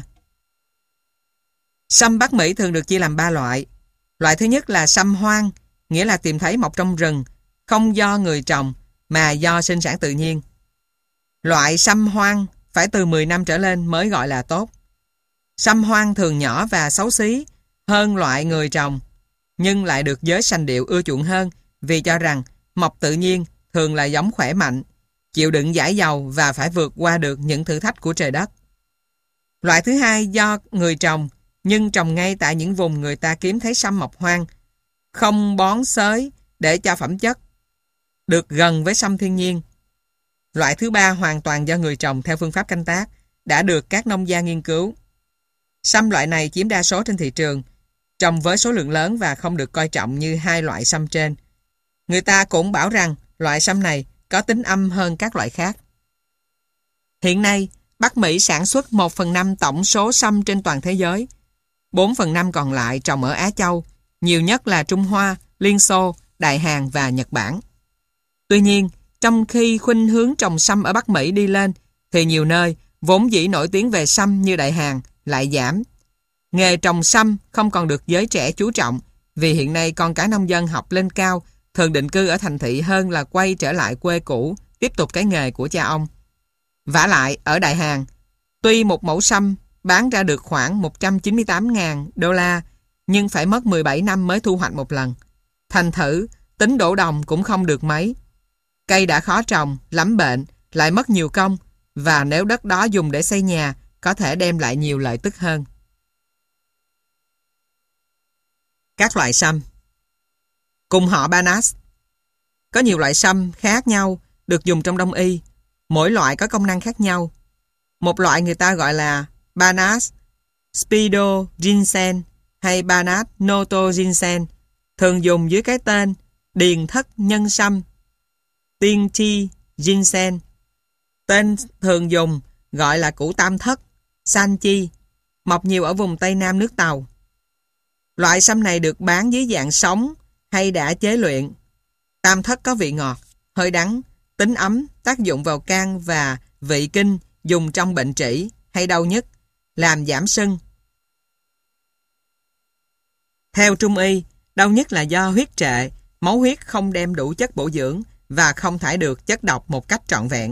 Sâm Bắc Mỹ thường được chia làm ba loại. Loại thứ nhất là sâm hoang, nghĩa là tìm thấy mọc trong rừng, không do người trồng mà do sinh sản tự nhiên. Loại sâm hoang phải từ mười năm trở lên mới gọi là tốt. Sâm hoang thường nhỏ và xấu xí hơn loại người trồng, nhưng lại được giới sành điệu ưa chuộng hơn vì cho rằng mọc tự nhiên thường là giống khỏe mạnh, chịu đựng dãi dầu và phải vượt qua được những thử thách của trời đất. Loại thứ hai do người trồng, nhưng trồng ngay tại những vùng người ta kiếm thấy sâm mọc hoang, không bón xới để cho phẩm chất được gần với sâm thiên nhiên. Loại thứ ba hoàn toàn do người trồng theo phương pháp canh tác, đã được các nông gia nghiên cứu. Sâm loại này chiếm đa số trên thị trường, trồng với số lượng lớn và không được coi trọng như hai loại sâm trên. Người ta cũng bảo rằng loại sâm này có tính âm hơn các loại khác. Hiện nay, Bắc Mỹ sản xuất một phần năm tổng số sâm trên toàn thế giới. bốn phần năm còn lại trồng ở Á Châu, nhiều nhất là Trung Hoa, Liên Xô, Đại Hàn và Nhật Bản. Tuy nhiên, trong khi khuynh hướng trồng sâm ở Bắc Mỹ đi lên, thì nhiều nơi vốn dĩ nổi tiếng về sâm như Đại Hàn lại giảm. Nghề trồng sâm không còn được giới trẻ chú trọng, vì hiện nay con cái nông dân học lên cao thường định cư ở thành thị hơn là quay trở lại quê cũ, tiếp tục cái nghề của cha ông. Vả lại, ở Đại Hàn, tuy một mẫu sâm bán ra được khoảng một trăm chín mươi tám nghìn đô la, nhưng phải mất mười bảy năm mới thu hoạch một lần. Thành thử, tính đổ đồng cũng không được mấy. Cây đã khó trồng, lắm bệnh, lại mất nhiều công, và nếu đất đó dùng để xây nhà, có thể đem lại nhiều lợi tức hơn. Các loại sâm. Cùng họ Banas. Có nhiều loại sâm khác nhau được dùng trong đông y, mỗi loại có công năng khác nhau. Một loại người ta gọi là Banas Spido Ginseng hay Banas Noto Ginseng, thường dùng dưới cái tên điền thất nhân sâm, tiên tri ginseng. Tên thường dùng gọi là củ tam thất, san chi, mọc nhiều ở vùng Tây Nam nước Tàu. Loại sâm này được bán dưới dạng sống hay đã chế luyện. Tam thất có vị ngọt, hơi đắng, tính ấm, tác dụng vào can và vị kinh, dùng trong bệnh trĩ hay đau nhức, làm giảm sưng. Theo Trung y, đau nhức là do huyết trệ, máu huyết không đem đủ chất bổ dưỡng và không thải được chất độc một cách trọn vẹn.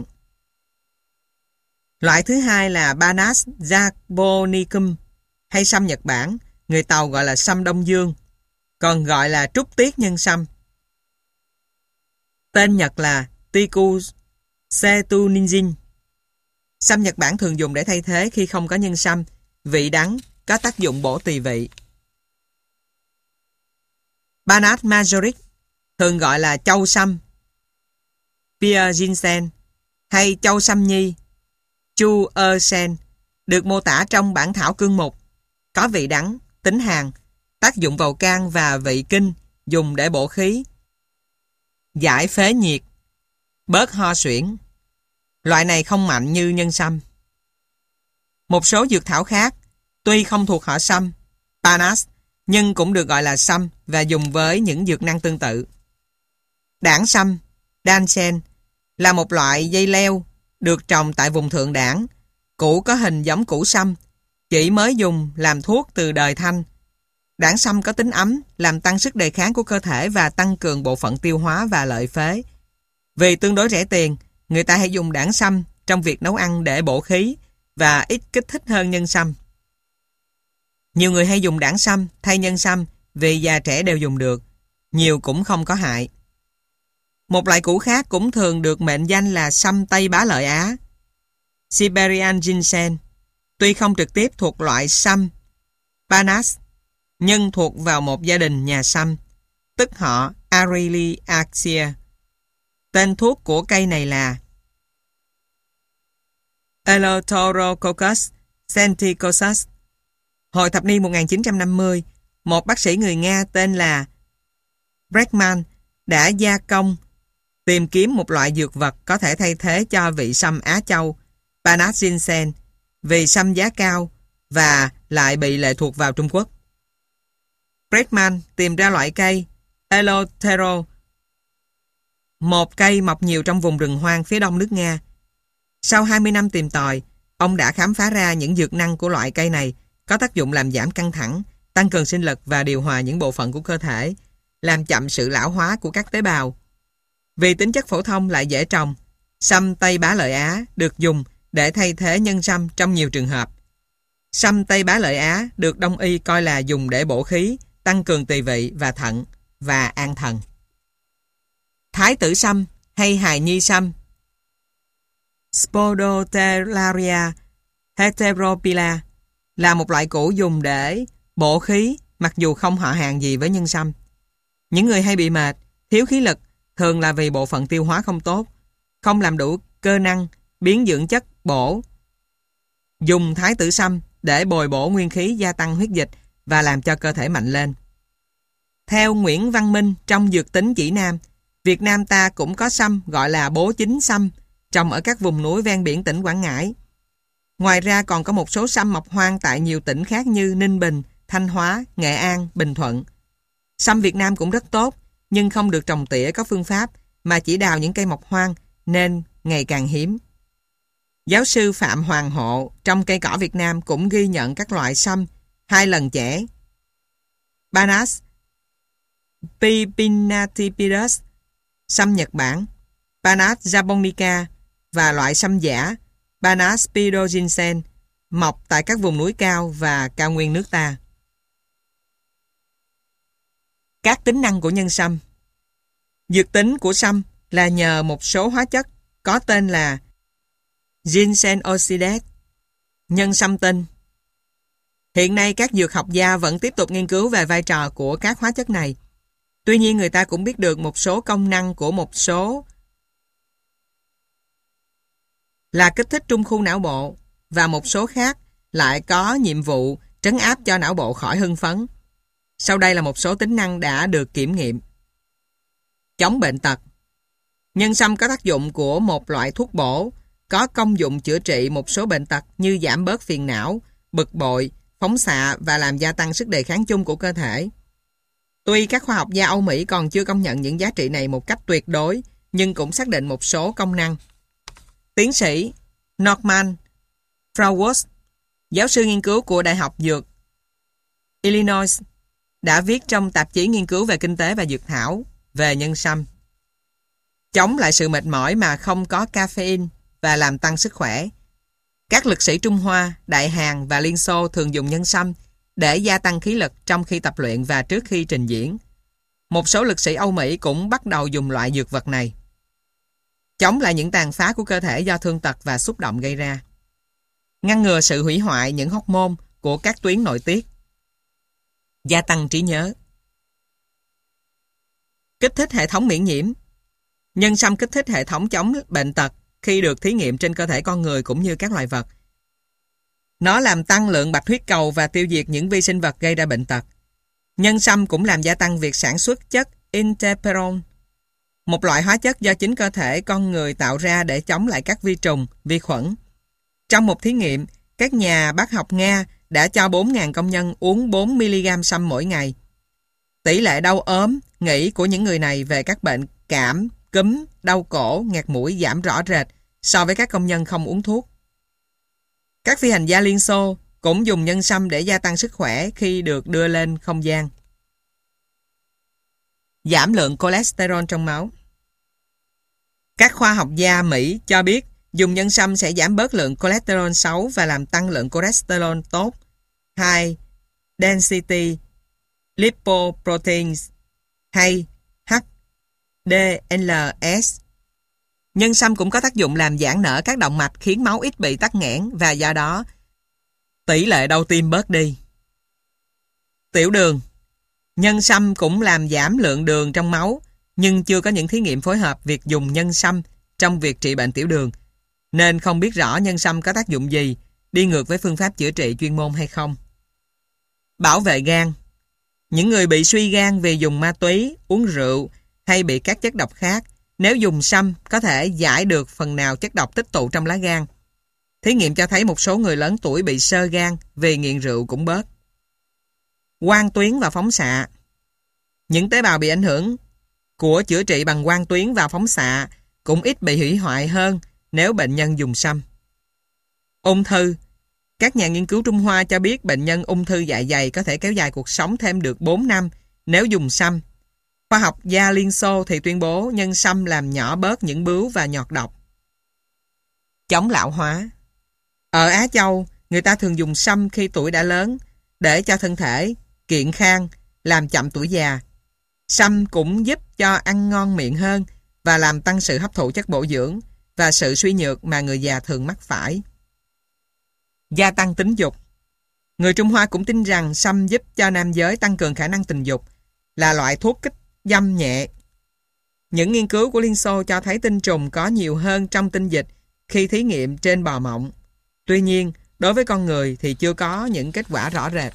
Loại thứ hai là Banas japonicum hay sâm Nhật Bản, người Tàu gọi là sâm Đông Dương, còn gọi là trúc tiết nhân sâm. Tên Nhật là Tiku Setuninjin. Sâm Nhật Bản thường dùng để thay thế khi không có nhân sâm, vị đắng, có tác dụng bổ tỳ vị. Banas majoric, thường gọi là châu sâm, Pear ginseng hay châu sâm nhi, Chu ơ sen, được mô tả trong bản thảo cương mục, có vị đắng, tính hàn, tác dụng vào can và vị kinh, dùng để bổ khí, giải phế nhiệt, bớt ho suyễn. Loại này không mạnh như nhân sâm. Một số dược thảo khác, tuy không thuộc họ sâm, Banas, nhưng cũng được gọi là sâm và dùng với những dược năng tương tự. Đảng sâm, Dansen, là một loại dây leo được trồng tại vùng thượng đảng. Củ có hình giống củ sâm, chỉ mới dùng làm thuốc từ đời Thanh. Đảng sâm có tính ấm, làm tăng sức đề kháng của cơ thể và tăng cường bộ phận tiêu hóa và lợi phế. Vì tương đối rẻ tiền, người ta hay dùng đảng sâm trong việc nấu ăn để bổ khí và ít kích thích hơn nhân sâm. Nhiều người hay dùng đảng sâm thay nhân sâm vì già trẻ đều dùng được, nhiều cũng không có hại. Một loại củ khác cũng thường được mệnh danh là sâm Tây Bá Lợi Á, Siberian ginseng, tuy không trực tiếp thuộc loại sâm Banas, nhưng thuộc vào một gia đình nhà sâm, tức họ Ariliaceae. Tên thuốc của cây này là Eleutherococcus senticosus. Hồi thập niên một nghìn chín trăm năm mươi, một bác sĩ người Nga tên là Bregman đã gia công tìm kiếm một loại dược vật có thể thay thế cho vị sâm Á Châu, Panax ginseng, vì sâm giá cao và lại bị lệ thuộc vào Trung Quốc. Bregman tìm ra loại cây Eleuthero, một cây mọc nhiều trong vùng rừng hoang phía đông nước Nga. Sau hai mươi năm tìm tòi, ông đã khám phá ra những dược năng của loại cây này có tác dụng làm giảm căng thẳng, tăng cường sinh lực và điều hòa những bộ phận của cơ thể, làm chậm sự lão hóa của các tế bào. Vì tính chất phổ thông lại dễ trồng, sâm Tây Bá Lợi Á được dùng để thay thế nhân sâm trong nhiều trường hợp. Sâm Tây Bá Lợi Á được Đông y coi là dùng để bổ khí, tăng cường tỳ vị và thận và an thần. Thái tử sâm hay hài nhi sâm Spodotellaria heterophylla là một loại củ dùng để bổ khí, mặc dù không họ hàng gì với nhân sâm. Những người hay bị mệt, thiếu khí lực thường là vì bộ phận tiêu hóa không tốt, không làm đủ cơ năng biến dưỡng chất bổ. Dùng thái tử sâm để bồi bổ nguyên khí, gia tăng huyết dịch và làm cho cơ thể mạnh lên. Theo Nguyễn Văn Minh trong Dược tính chỉ Nam, Việt Nam ta cũng có sâm gọi là bố chính sâm, trồng ở các vùng núi ven biển tỉnh Quảng Ngãi. Ngoài ra còn có một số sâm mọc hoang tại nhiều tỉnh khác như Ninh Bình, Thanh Hóa, Nghệ An, Bình Thuận. Sâm Việt Nam cũng rất tốt, nhưng không được trồng tỉa có phương pháp, mà chỉ đào những cây mọc hoang nên ngày càng hiếm. Giáo sư Phạm Hoàng Hộ trong Cây cỏ Việt Nam cũng ghi nhận các loại sâm hai lần chẻ. Panax pipinatipidus, sâm Nhật Bản, Panax japonica và loại sâm giả Panax spidoginseng mọc tại các vùng núi cao và cao nguyên nước ta. Các tính năng của nhân sâm. Dược tính của sâm là nhờ một số hóa chất có tên là ginseng oxidase, nhân sâm tinh. Hiện nay các dược học gia vẫn tiếp tục nghiên cứu về vai trò của các hóa chất này. Tuy nhiên người ta cũng biết được một số công năng của một số là kích thích trung khu não bộ và một số khác lại có nhiệm vụ trấn áp cho não bộ khỏi hưng phấn. Sau đây là một số tính năng đã được kiểm nghiệm. Chống bệnh tật. Nhân sâm có tác dụng của một loại thuốc bổ, có công dụng chữa trị một số bệnh tật như giảm bớt phiền não, bực bội, phóng xạ và làm gia tăng sức đề kháng chung của cơ thể. Tuy các khoa học gia Âu Mỹ còn chưa công nhận những giá trị này một cách tuyệt đối, nhưng cũng xác định một số công năng. Tiến sĩ Norman Frauwurst, giáo sư nghiên cứu của Đại học Dược Illinois, đã viết trong tạp chí nghiên cứu về kinh tế và dược thảo về nhân sâm. Chống lại sự mệt mỏi mà không có caffeine và làm tăng sức khỏe. Các lực sĩ Trung Hoa, Đại Hàn và Liên Xô thường dùng nhân sâm để gia tăng khí lực trong khi tập luyện và trước khi trình diễn. Một số lực sĩ Âu Mỹ cũng bắt đầu dùng loại dược vật này. Chống lại những tàn phá của cơ thể do thương tật và xúc động gây ra. Ngăn ngừa sự hủy hoại những hormone của các tuyến nội tiết. Gia tăng trí nhớ. Kích thích hệ thống miễn nhiễm. Nhân sâm kích thích hệ thống chống bệnh tật khi được thí nghiệm trên cơ thể con người cũng như các loài vật. Nó làm tăng lượng bạch huyết cầu và tiêu diệt những vi sinh vật gây ra bệnh tật. Nhân sâm cũng làm gia tăng việc sản xuất chất interferon, một loại hóa chất do chính cơ thể con người tạo ra để chống lại các vi trùng, vi khuẩn. Trong một thí nghiệm, các nhà bác học Nga đã cho bốn nghìn công nhân uống bốn mi-li-gam sâm mỗi ngày. Tỷ lệ đau ốm, nghỉ của những người này về các bệnh cảm, cúm, đau cổ, nghẹt mũi giảm rõ rệt so với các công nhân không uống thuốc. Các phi hành gia Liên Xô cũng dùng nhân sâm để gia tăng sức khỏe khi được đưa lên không gian. Giảm lượng cholesterol trong máu. Các khoa học gia Mỹ cho biết dùng nhân sâm sẽ giảm bớt lượng cholesterol xấu và làm tăng lượng cholesterol tốt. High Density Lipoproteins hay H D L S. Nhân sâm cũng có tác dụng làm giãn nở các động mạch khiến máu ít bị tắc nghẽn và do đó tỷ lệ đau tim bớt đi. Tiểu đường. Nhân sâm cũng làm giảm lượng đường trong máu, nhưng chưa có những thí nghiệm phối hợp việc dùng nhân sâm trong việc trị bệnh tiểu đường. nên không biết rõ nhân sâm có tác dụng gì, đi ngược với phương pháp chữa trị chuyên môn hay không. Bảo vệ gan. Những người bị suy gan vì dùng ma túy, uống rượu hay bị các chất độc khác, nếu dùng sâm có thể giải được phần nào chất độc tích tụ trong lá gan. Thí nghiệm cho thấy một số người lớn tuổi bị xơ gan vì nghiện rượu cũng bớt. Quang tuyến và phóng xạ. Những tế bào bị ảnh hưởng của chữa trị bằng quang tuyến và phóng xạ cũng ít bị hủy hoại hơn nếu bệnh nhân dùng sâm. Ung thư. Các nhà nghiên cứu Trung Hoa cho biết bệnh nhân ung thư dạ dày có thể kéo dài cuộc sống thêm được bốn năm nếu dùng sâm. Khoa học gia Liên Xô thì tuyên bố nhân sâm làm nhỏ bớt những bướu và nhọt độc. Chống lão hóa. Ở Á Châu, người ta thường dùng sâm khi tuổi đã lớn để cho thân thể kiện khang, làm chậm tuổi già. Sâm cũng giúp cho ăn ngon miệng hơn và làm tăng sự hấp thụ chất bổ dưỡng và sự suy nhược mà người già thường mắc phải. Gia tăng tính dục. Người Trung Hoa cũng tin rằng sâm giúp cho nam giới tăng cường khả năng tình dục, là loại thuốc kích dâm nhẹ. Những nghiên cứu của Liên Xô cho thấy tinh trùng có nhiều hơn trong tinh dịch khi thí nghiệm trên bò mộng. Tuy nhiên, đối với con người thì chưa có những kết quả rõ rệt.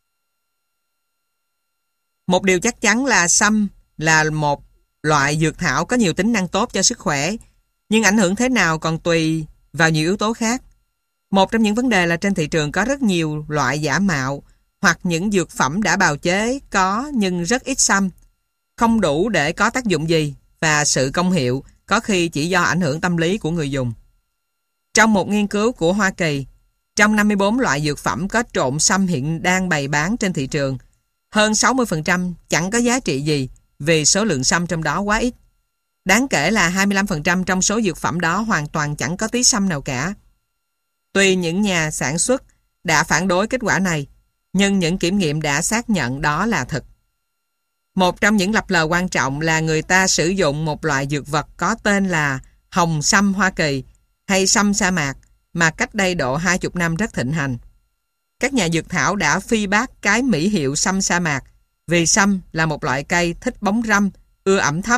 Một điều chắc chắn là sâm là một loại dược thảo có nhiều tính năng tốt cho sức khỏe, nhưng ảnh hưởng thế nào còn tùy vào nhiều yếu tố khác. Một trong những vấn đề là trên thị trường có rất nhiều loại giả mạo hoặc những dược phẩm đã bào chế có nhưng rất ít sâm, không đủ để có tác dụng gì và sự công hiệu có khi chỉ do ảnh hưởng tâm lý của người dùng. Trong một nghiên cứu của Hoa Kỳ, trong năm mươi bốn loại dược phẩm có trộn sâm hiện đang bày bán trên thị trường, hơn sáu mươi phần trăm chẳng có giá trị gì vì số lượng sâm trong đó quá ít. Đáng kể là hai mươi lăm phần trăm trong số dược phẩm đó hoàn toàn chẳng có tí sâm nào cả. Tuy những nhà sản xuất đã phản đối kết quả này, nhưng những kiểm nghiệm đã xác nhận đó là thật. Một trong những lập lờ quan trọng là người ta sử dụng một loại dược vật có tên là hồng sâm Hoa Kỳ hay sâm sa mạc mà cách đây độ hai mươi năm rất thịnh hành. Các nhà dược thảo đã phi bác cái mỹ hiệu sâm sa mạc vì sâm là một loại cây thích bóng râm, ưa ẩm thấp.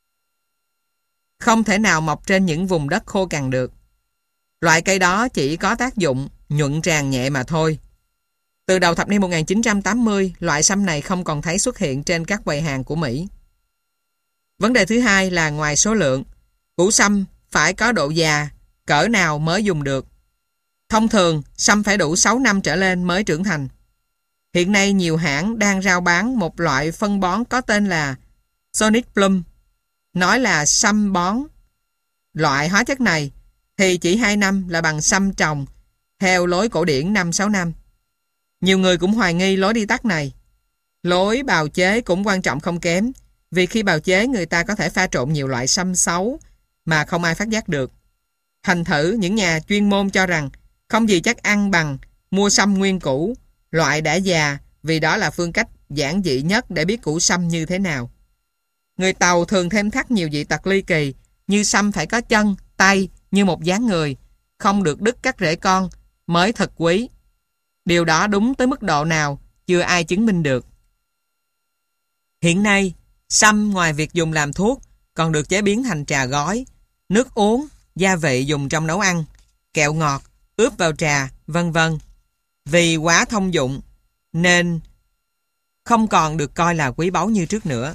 Không thể nào mọc trên những vùng đất khô cằn được. Loại cây đó chỉ có tác dụng nhuận tràng nhẹ mà thôi. Từ đầu thập niên một nghìn chín trăm tám mươi, loại sâm này không còn thấy xuất hiện trên các quầy hàng của Mỹ. Vấn đề thứ hai là ngoài số lượng, củ sâm phải có độ già, cỡ nào mới dùng được. Thông thường, sâm phải đủ sáu năm trở lên mới trưởng thành. Hiện nay nhiều hãng đang rao bán một loại phân bón có tên là Sonic Plum, nói là sâm bón. Loại hóa chất này thì chỉ hai năm là bằng sâm trồng theo lối cổ điển năm sáu năm. Nhiều người cũng hoài nghi lối đi tắt này. Lối bào chế cũng quan trọng không kém, vì khi bào chế người ta có thể pha trộn nhiều loại sâm xấu mà không ai phát giác được. Thành thử những nhà chuyên môn cho rằng không gì chắc ăn bằng mua sâm nguyên củ, loại đã già, vì đó là phương cách giản dị nhất để biết củ sâm như thế nào. Người Tàu thường thêm thắt nhiều dị tật ly kỳ, như sâm phải có chân, tay như một dáng người, không được đứt các rễ con, mới thật quý. Điều đó đúng tới mức độ nào, chưa ai chứng minh được. Hiện nay, sâm ngoài việc dùng làm thuốc, còn được chế biến thành trà gói, nước uống, gia vị dùng trong nấu ăn, kẹo ngọt, ướp vào trà, vân vân. Vì quá thông dụng, nên không còn được coi là quý báu như trước nữa.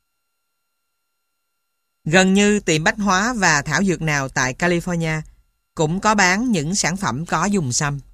Gần như tiệm bách hóa và thảo dược nào tại California cũng có bán những sản phẩm có dùng sâm.